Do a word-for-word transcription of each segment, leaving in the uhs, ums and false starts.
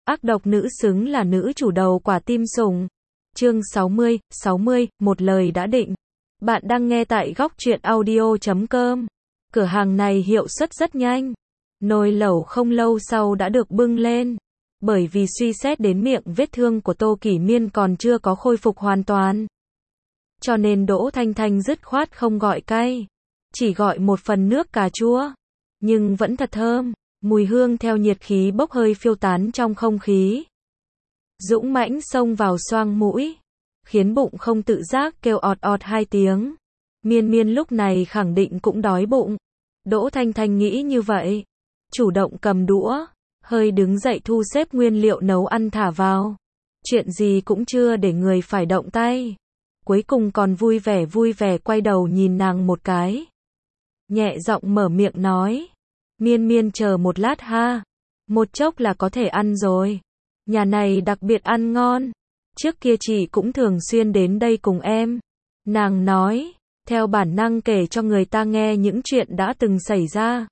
Ác độc nữ xứng là nữ chủ đầu quả tim sủng. Chương sáu mươi, sáu mươi, một lời đã định. Bạn đang nghe tại góc truyện audio chấm com. Cửa hàng này hiệu suất rất nhanh. Nồi lẩu không lâu sau đã được bưng lên. Bởi vì suy xét đến miệng vết thương của Tô Kỷ Miên còn chưa có khôi phục hoàn toàn. Cho nên Đỗ Thanh Thanh dứt khoát không gọi cay. Chỉ gọi một phần nước cà chua. Nhưng vẫn thật thơm. Mùi hương theo nhiệt khí bốc hơi phiêu tán trong không khí. Dũng mãnh xông vào xoang mũi. Khiến bụng không tự giác kêu ọt ọt hai tiếng. Miên Miên lúc này khẳng định cũng đói bụng. Đỗ Thanh Thanh nghĩ như vậy. Chủ động cầm đũa. Hơi đứng dậy thu xếp nguyên liệu nấu ăn thả vào. Chuyện gì cũng chưa để người phải động tay. Cuối cùng còn vui vẻ vui vẻ quay đầu nhìn nàng một cái. Nhẹ giọng mở miệng nói. Miên Miên chờ một lát ha. Một chốc là có thể ăn rồi. Nhà này đặc biệt ăn ngon. Trước kia chị cũng thường xuyên đến đây cùng em. Nàng nói, theo bản năng kể cho người ta nghe những chuyện đã từng xảy ra.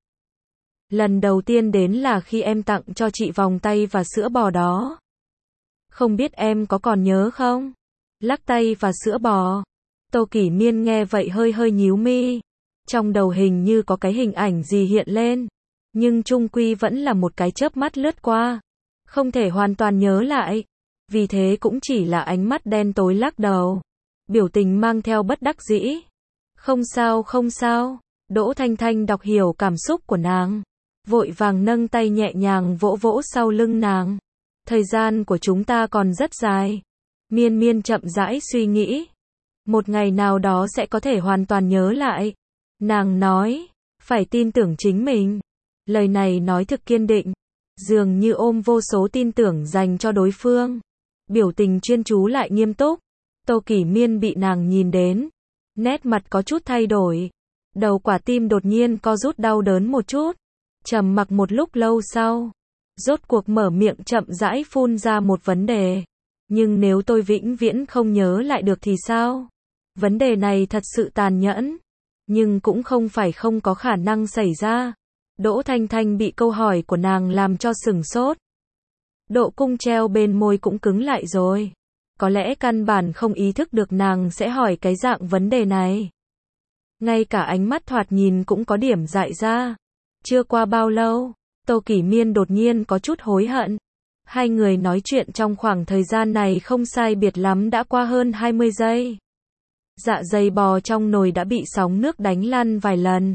Lần đầu tiên đến là khi em tặng cho chị vòng tay và sữa bò đó. Không biết em có còn nhớ không? Lắc tay và sữa bò. Tô Kỷ Miên nghe vậy hơi hơi nhíu mi. Trong đầu hình như có cái hình ảnh gì hiện lên. Nhưng chung quy vẫn là một cái chớp mắt lướt qua. Không thể hoàn toàn nhớ lại. Vì thế cũng chỉ là ánh mắt đen tối lắc đầu. Biểu tình mang theo bất đắc dĩ. Không sao không sao. Đỗ Thanh Thanh đọc hiểu cảm xúc của nàng. Vội vàng nâng tay nhẹ nhàng vỗ vỗ sau lưng nàng. Thời gian của chúng ta còn rất dài. Miên Miên chậm rãi suy nghĩ. Một ngày nào đó sẽ có thể hoàn toàn nhớ lại. Nàng nói. Phải tin tưởng chính mình. Lời này nói thực kiên định. Dường như ôm vô số tin tưởng dành cho đối phương. Biểu tình chuyên chú lại nghiêm túc. Tô Kỷ Miên bị nàng nhìn đến. Nét mặt có chút thay đổi. Đầu quả tim đột nhiên co rút đau đớn một chút. Trầm mặc một lúc lâu sau. Rốt cuộc mở miệng chậm rãi phun ra một vấn đề. Nhưng nếu tôi vĩnh viễn không nhớ lại được thì sao? Vấn đề này thật sự tàn nhẫn. Nhưng cũng không phải không có khả năng xảy ra. Đỗ Thanh Thanh bị câu hỏi của nàng làm cho sửng sốt. Độ cung treo bên môi cũng cứng lại rồi. Có lẽ căn bản không ý thức được nàng sẽ hỏi cái dạng vấn đề này. Ngay cả ánh mắt thoạt nhìn cũng có điểm dại ra. Chưa qua bao lâu, Tô Kỷ Miên đột nhiên có chút hối hận. Hai người nói chuyện trong khoảng thời gian này không sai biệt lắm đã qua hơn hai mươi giây. Dạ dày bò trong nồi đã bị sóng nước đánh lăn vài lần.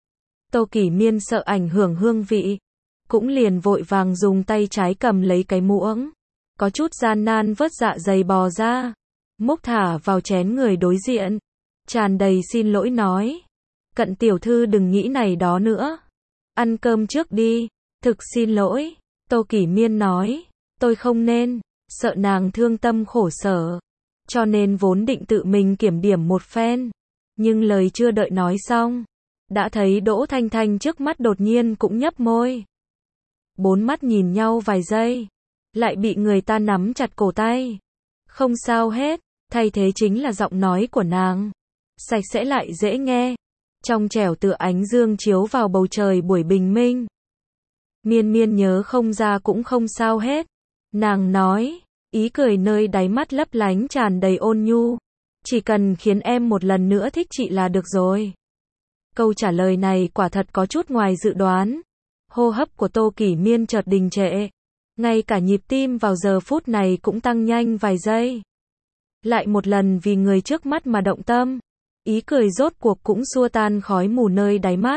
Tô Kỷ Miên sợ ảnh hưởng hương vị. Cũng liền vội vàng dùng tay trái cầm lấy cái muỗng. Có chút gian nan vớt dạ dày bò ra. Múc thả vào chén người đối diện. Tràn đầy xin lỗi nói. Cận tiểu thư đừng nghĩ này đó nữa. Ăn cơm trước đi. Thực xin lỗi. Tô Kỷ Miên nói. Tôi không nên. Sợ nàng thương tâm khổ sở. Cho nên vốn định tự mình kiểm điểm một phen. Nhưng lời chưa đợi nói xong. Đã thấy Đỗ Thanh Thanh trước mắt đột nhiên cũng nhấp môi. Bốn mắt nhìn nhau vài giây. Lại bị người ta nắm chặt cổ tay. Không sao hết. Thay thế chính là giọng nói của nàng. Sạch sẽ lại dễ nghe. Trong trẻo tựa ánh dương chiếu vào bầu trời buổi bình minh. Miên Miên nhớ không ra cũng không sao hết. Nàng nói. Ý cười nơi đáy mắt lấp lánh tràn đầy ôn nhu. Chỉ cần khiến em một lần nữa thích chị là được rồi. Câu trả lời này quả thật có chút ngoài dự đoán. Hô hấp của Tô Kỷ Miên chợt đình trệ. Ngay cả nhịp tim vào giờ phút này cũng tăng nhanh vài giây. Lại một lần vì người trước mắt mà động tâm. Ý cười rốt cuộc cũng xua tan khói mù nơi đáy mắt.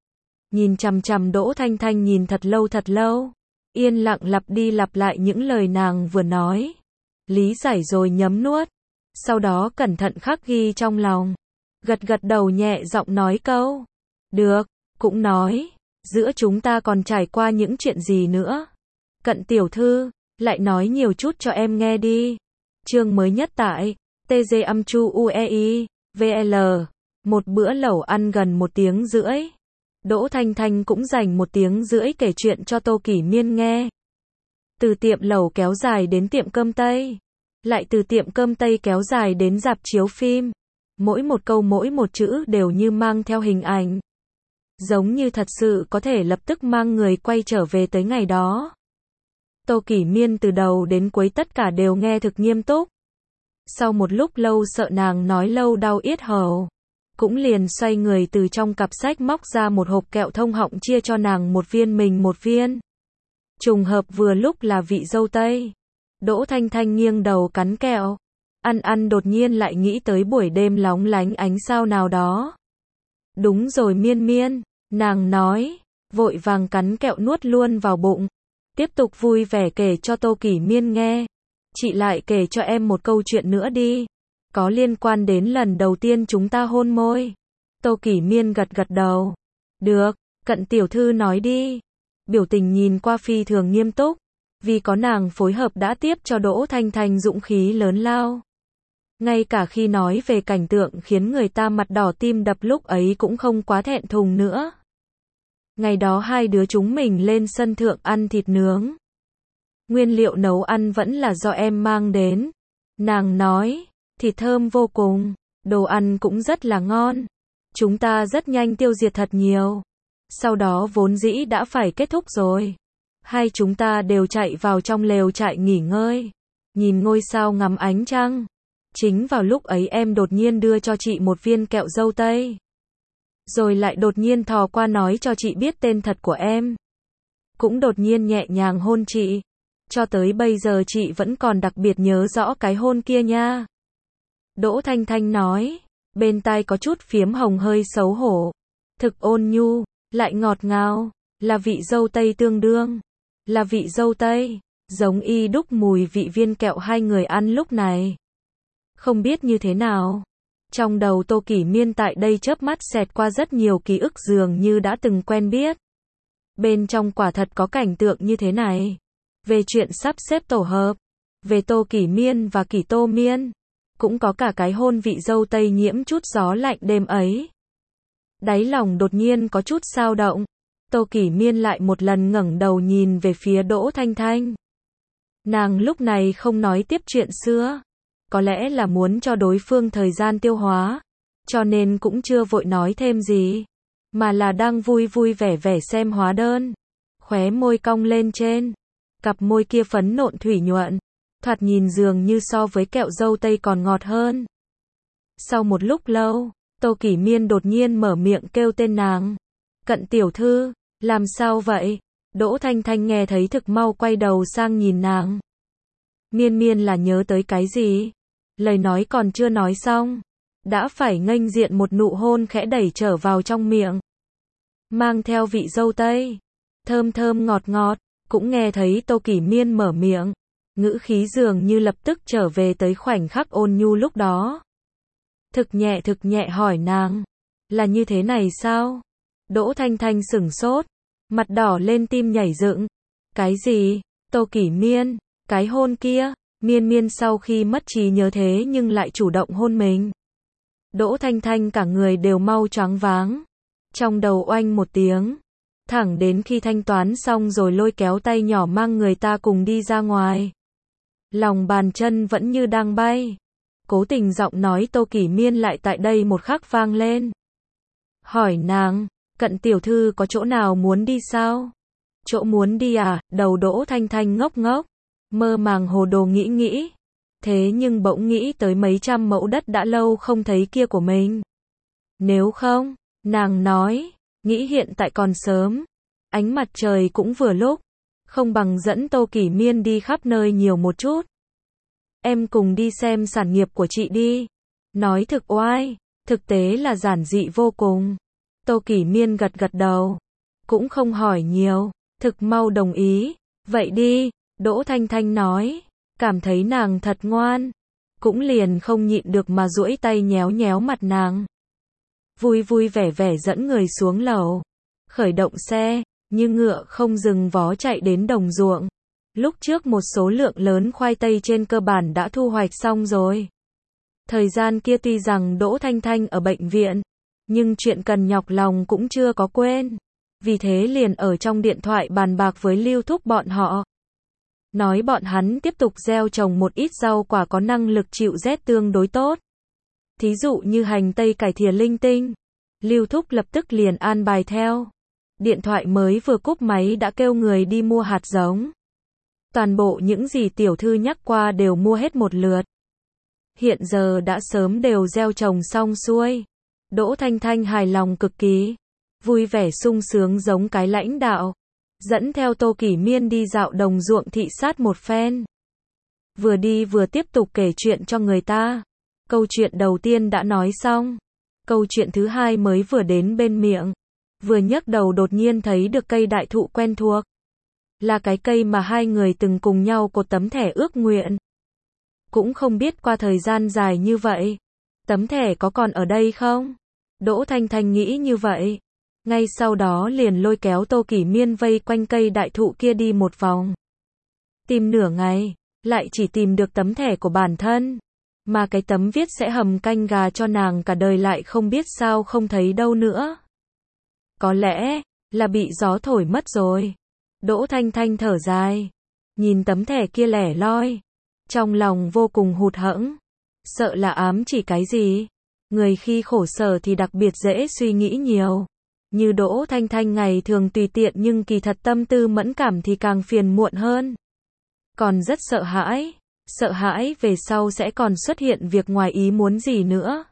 Nhìn chằm chằm Đỗ Thanh Thanh nhìn thật lâu thật lâu. Yên lặng lặp đi lặp lại những lời nàng vừa nói. Lý giải rồi nhấm nuốt. Sau đó cẩn thận khắc ghi trong lòng. Gật gật đầu nhẹ giọng nói câu. Được, cũng nói. Giữa chúng ta còn trải qua những chuyện gì nữa. Cận tiểu thư, lại nói nhiều chút cho em nghe đi. Chương mới nhất tại tê giê âm chu u e i, vê lờ. Một bữa lẩu ăn gần một tiếng rưỡi. Đỗ Thanh Thanh cũng dành một tiếng rưỡi kể chuyện cho Tô Kỷ Miên nghe. Từ tiệm lẩu kéo dài đến tiệm cơm Tây. Lại từ tiệm cơm Tây kéo dài đến rạp chiếu phim. Mỗi một câu mỗi một chữ đều như mang theo hình ảnh. Giống như thật sự có thể lập tức mang người quay trở về tới ngày đó. Tô Kỷ Miên từ đầu đến cuối tất cả đều nghe thực nghiêm túc. Sau một lúc lâu sợ nàng nói lâu đau yết hầu, cũng liền xoay người từ trong cặp sách móc ra một hộp kẹo thông họng chia cho nàng một viên mình một viên. Trùng hợp vừa lúc là vị dâu tây. Đỗ Thanh Thanh nghiêng đầu cắn kẹo. Ăn ăn đột nhiên lại nghĩ tới buổi đêm lóng lánh ánh sao nào đó. Đúng rồi Miên Miên, nàng nói, vội vàng cắn kẹo nuốt luôn vào bụng. Tiếp tục vui vẻ kể cho Tô Kỷ Miên nghe. Chị lại kể cho em một câu chuyện nữa đi. Có liên quan đến lần đầu tiên chúng ta hôn môi. Tô Kỷ Miên gật gật đầu. Được, Cận tiểu thư nói đi. Biểu tình nhìn qua phi thường nghiêm túc. Vì có nàng phối hợp đã tiếp cho Đỗ Thanh Thanh dũng khí lớn lao. Ngay cả khi nói về cảnh tượng khiến người ta mặt đỏ tim đập lúc ấy cũng không quá thẹn thùng nữa. Ngày đó hai đứa chúng mình lên sân thượng ăn thịt nướng. Nguyên liệu nấu ăn vẫn là do em mang đến. Nàng nói, thịt thơm vô cùng, đồ ăn cũng rất là ngon. Chúng ta rất nhanh tiêu diệt thật nhiều. Sau đó vốn dĩ đã phải kết thúc rồi. Hai chúng ta đều chạy vào trong lều trại nghỉ ngơi. Nhìn ngôi sao ngắm ánh trăng. Chính vào lúc ấy em đột nhiên đưa cho chị một viên kẹo dâu tây. Rồi lại đột nhiên thò qua nói cho chị biết tên thật của em. Cũng đột nhiên nhẹ nhàng hôn chị. Cho tới bây giờ chị vẫn còn đặc biệt nhớ rõ cái hôn kia nha. Đỗ Thanh Thanh nói. Bên tai có chút phiếm hồng hơi xấu hổ. Thực ôn nhu, lại ngọt ngào. Là vị dâu tây tương đương. Là vị dâu tây. Giống y đúc mùi vị viên kẹo hai người ăn lúc này. Không biết như thế nào. Trong đầu Tô Kỷ Miên tại đây chớp mắt xẹt qua rất nhiều ký ức dường như đã từng quen biết. Bên trong quả thật có cảnh tượng như thế này. Về chuyện sắp xếp tổ hợp. Về Tô Kỷ Miên và Kỷ Tô Miên. Cũng có cả cái hôn vị dâu tây nhiễm chút gió lạnh đêm ấy. Đáy lòng đột nhiên có chút xao động. Tô Kỷ Miên lại một lần ngẩng đầu nhìn về phía Đỗ Thanh Thanh. Nàng lúc này không nói tiếp chuyện xưa. Có lẽ là muốn cho đối phương thời gian tiêu hóa. Cho nên cũng chưa vội nói thêm gì. Mà là đang vui vui vẻ vẻ xem hóa đơn. Khóe môi cong lên trên. Cặp môi kia phấn nộn thủy nhuận. Thoạt nhìn dường như so với kẹo dâu tây còn ngọt hơn. Sau một lúc lâu, Tô Kỷ Miên đột nhiên mở miệng kêu tên nàng. Cận tiểu thư, làm sao vậy? Đỗ Thanh Thanh nghe thấy thực mau quay đầu sang nhìn nàng. Miên Miên là nhớ tới cái gì? Lời nói còn chưa nói xong. Đã phải nghênh diện một nụ hôn khẽ đẩy trở vào trong miệng. Mang theo vị dâu tây. Thơm thơm ngọt ngọt. Cũng nghe thấy Tô Kỷ Miên mở miệng. Ngữ khí dường như lập tức trở về tới khoảnh khắc ôn nhu lúc đó. Thực nhẹ thực nhẹ hỏi nàng. Là như thế này sao? Đỗ Thanh Thanh sửng sốt. Mặt đỏ lên tim nhảy dựng. Cái gì? Tô Kỷ Miên. Cái hôn kia. Miên Miên sau khi mất trí nhớ thế nhưng lại chủ động hôn mình. Đỗ Thanh Thanh cả người đều mau choáng váng. Trong đầu oanh một tiếng. Thẳng đến khi thanh toán xong rồi lôi kéo tay nhỏ mang người ta cùng đi ra ngoài. Lòng bàn chân vẫn như đang bay. Cố tình giọng nói Tô Kỷ Miên lại tại đây một khắc vang lên. Hỏi nàng, Cận tiểu thư có chỗ nào muốn đi sao? Chỗ muốn đi à? Đầu Đỗ Thanh Thanh ngốc ngốc. Mơ màng hồ đồ nghĩ nghĩ. Thế nhưng bỗng nghĩ tới mấy trăm mẫu đất đã lâu không thấy kia của mình. Nếu không, nàng nói, nghĩ hiện tại còn sớm. Ánh mặt trời cũng vừa lúc. Không bằng dẫn Tô Kỷ Miên đi khắp nơi nhiều một chút. Em cùng đi xem sản nghiệp của chị đi. Nói thực oai, thực tế là giản dị vô cùng. Tô Kỷ Miên gật gật đầu. Cũng không hỏi nhiều, thực mau đồng ý. Vậy đi, Đỗ Thanh Thanh nói. Cảm thấy nàng thật ngoan. Cũng liền không nhịn được mà duỗi tay nhéo nhéo mặt nàng. Vui vui vẻ vẻ dẫn người xuống lầu. Khởi động xe, như ngựa không dừng vó chạy đến đồng ruộng. Lúc trước một số lượng lớn khoai tây trên cơ bản đã thu hoạch xong rồi. Thời gian kia tuy rằng Đỗ Thanh Thanh ở bệnh viện, nhưng chuyện cần nhọc lòng cũng chưa có quên. Vì thế liền ở trong điện thoại bàn bạc với Lưu Thúc bọn họ. Nói bọn hắn tiếp tục gieo trồng một ít rau quả có năng lực chịu rét tương đối tốt. Thí dụ như hành tây cải thìa linh tinh. Lưu Thúc lập tức liền an bài theo. Điện thoại mới vừa cúp máy đã kêu người đi mua hạt giống. Toàn bộ những gì tiểu thư nhắc qua đều mua hết một lượt. Hiện giờ đã sớm đều gieo trồng xong xuôi. Đỗ Thanh Thanh hài lòng cực kỳ, vui vẻ sung sướng giống cái lãnh đạo, dẫn theo Tô Kỷ Miên đi dạo đồng ruộng thị sát một phen. Vừa đi vừa tiếp tục kể chuyện cho người ta. Câu chuyện đầu tiên đã nói xong, câu chuyện thứ hai mới vừa đến bên miệng. Vừa nhấc đầu đột nhiên thấy được cây đại thụ quen thuộc. Là cái cây mà hai người từng cùng nhau cột tấm thẻ ước nguyện. Cũng không biết qua thời gian dài như vậy, tấm thẻ có còn ở đây không? Đỗ Thanh Thanh nghĩ như vậy. Ngay sau đó liền lôi kéo Tô Kỷ Miên vây quanh cây đại thụ kia đi một vòng. Tìm nửa ngày, lại chỉ tìm được tấm thẻ của bản thân. Mà cái tấm viết sẽ hầm canh gà cho nàng cả đời lại không biết sao không thấy đâu nữa. Có lẽ là bị gió thổi mất rồi. Đỗ Thanh Thanh thở dài, nhìn tấm thẻ kia lẻ loi, trong lòng vô cùng hụt hẫng, sợ là ám chỉ cái gì. Người khi khổ sở thì đặc biệt dễ suy nghĩ nhiều. Như Đỗ Thanh Thanh ngày thường tùy tiện nhưng kỳ thật tâm tư mẫn cảm thì càng phiền muộn hơn. Còn rất sợ hãi, sợ hãi về sau sẽ còn xuất hiện việc ngoài ý muốn gì nữa.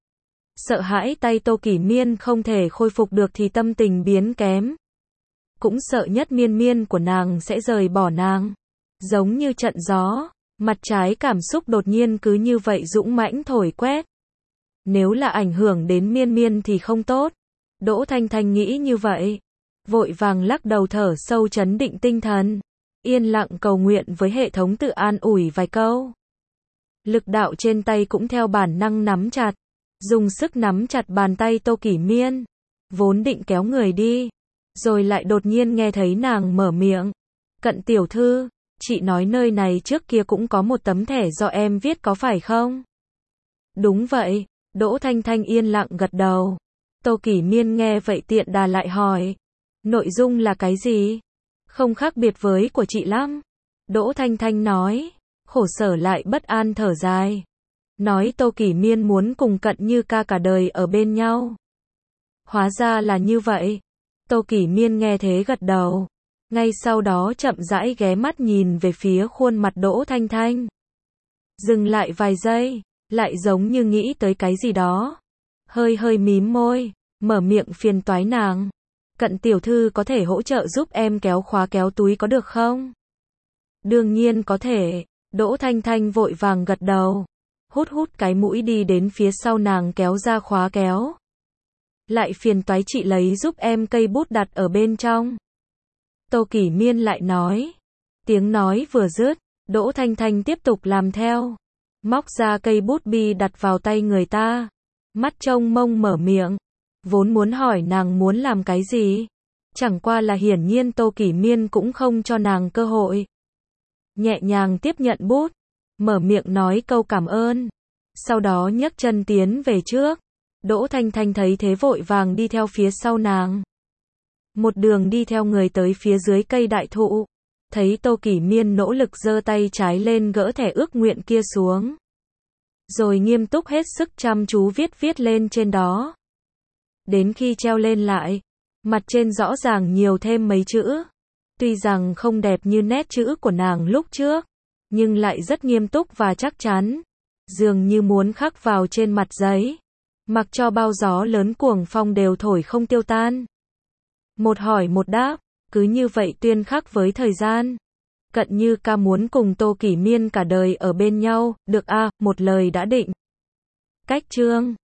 Sợ hãi tay Tô Kỷ Miên không thể khôi phục được thì tâm tình biến kém. Cũng sợ nhất Miên Miên của nàng sẽ rời bỏ nàng. Giống như trận gió, mặt trái cảm xúc đột nhiên cứ như vậy dũng mãnh thổi quét. Nếu là ảnh hưởng đến Miên Miên thì không tốt. Đỗ Thanh Thanh nghĩ như vậy, vội vàng lắc đầu thở sâu trấn định tinh thần, yên lặng cầu nguyện với hệ thống tự an ủi vài câu. Lực đạo trên tay cũng theo bản năng nắm chặt, dùng sức nắm chặt bàn tay Tô Kỷ Miên, vốn định kéo người đi, rồi lại đột nhiên nghe thấy nàng mở miệng. Cận tiểu thư, chị nói nơi này trước kia cũng có một tấm thẻ do em viết có phải không? Đúng vậy, Đỗ Thanh Thanh yên lặng gật đầu. Tô Kỷ Miên nghe vậy tiện đà lại hỏi. Nội dung là cái gì? Không khác biệt với của chị lắm. Đỗ Thanh Thanh nói, khổ sở lại bất an thở dài. Nói Tô Kỷ Miên muốn cùng Cận Như ca cả đời ở bên nhau. Hóa ra là như vậy. Tô Kỷ Miên nghe thế gật đầu. Ngay sau đó chậm rãi ghé mắt nhìn về phía khuôn mặt Đỗ Thanh Thanh. Dừng lại vài giây, lại giống như nghĩ tới cái gì đó. Hơi hơi mím môi, mở miệng phiền toái nàng. Cận tiểu thư có thể hỗ trợ giúp em kéo khóa kéo túi có được không? Đương nhiên có thể. Đỗ Thanh Thanh vội vàng gật đầu. Hút hút cái mũi đi đến phía sau nàng kéo ra khóa kéo. Lại phiền toái chị lấy giúp em cây bút đặt ở bên trong. Tô Kỷ Miên lại nói. Tiếng nói vừa dứt, Đỗ Thanh Thanh tiếp tục làm theo. Móc ra cây bút bi đặt vào tay người ta. Mắt trông mông mở miệng. Vốn muốn hỏi nàng muốn làm cái gì. Chẳng qua là hiển nhiên Tô Kỷ Miên cũng không cho nàng cơ hội. Nhẹ nhàng tiếp nhận bút. Mở miệng nói câu cảm ơn. Sau đó nhấc chân tiến về trước. Đỗ Thanh Thanh thấy thế vội vàng đi theo phía sau nàng. Một đường đi theo người tới phía dưới cây đại thụ. Thấy Tô Kỷ Miên nỗ lực giơ tay trái lên gỡ thẻ ước nguyện kia xuống. Rồi nghiêm túc hết sức chăm chú viết viết lên trên đó. Đến khi treo lên lại, mặt trên rõ ràng nhiều thêm mấy chữ. Tuy rằng không đẹp như nét chữ của nàng lúc trước, nhưng lại rất nghiêm túc và chắc chắn. Dường như muốn khắc vào trên mặt giấy. Mặc cho bao gió lớn cuồng phong đều thổi không tiêu tan. Một hỏi một đáp, cứ như vậy tuyên khắc với thời gian. Cận Như ca muốn cùng Tô Kỷ Miên cả đời ở bên nhau, được a, một lời đã định. Cách chương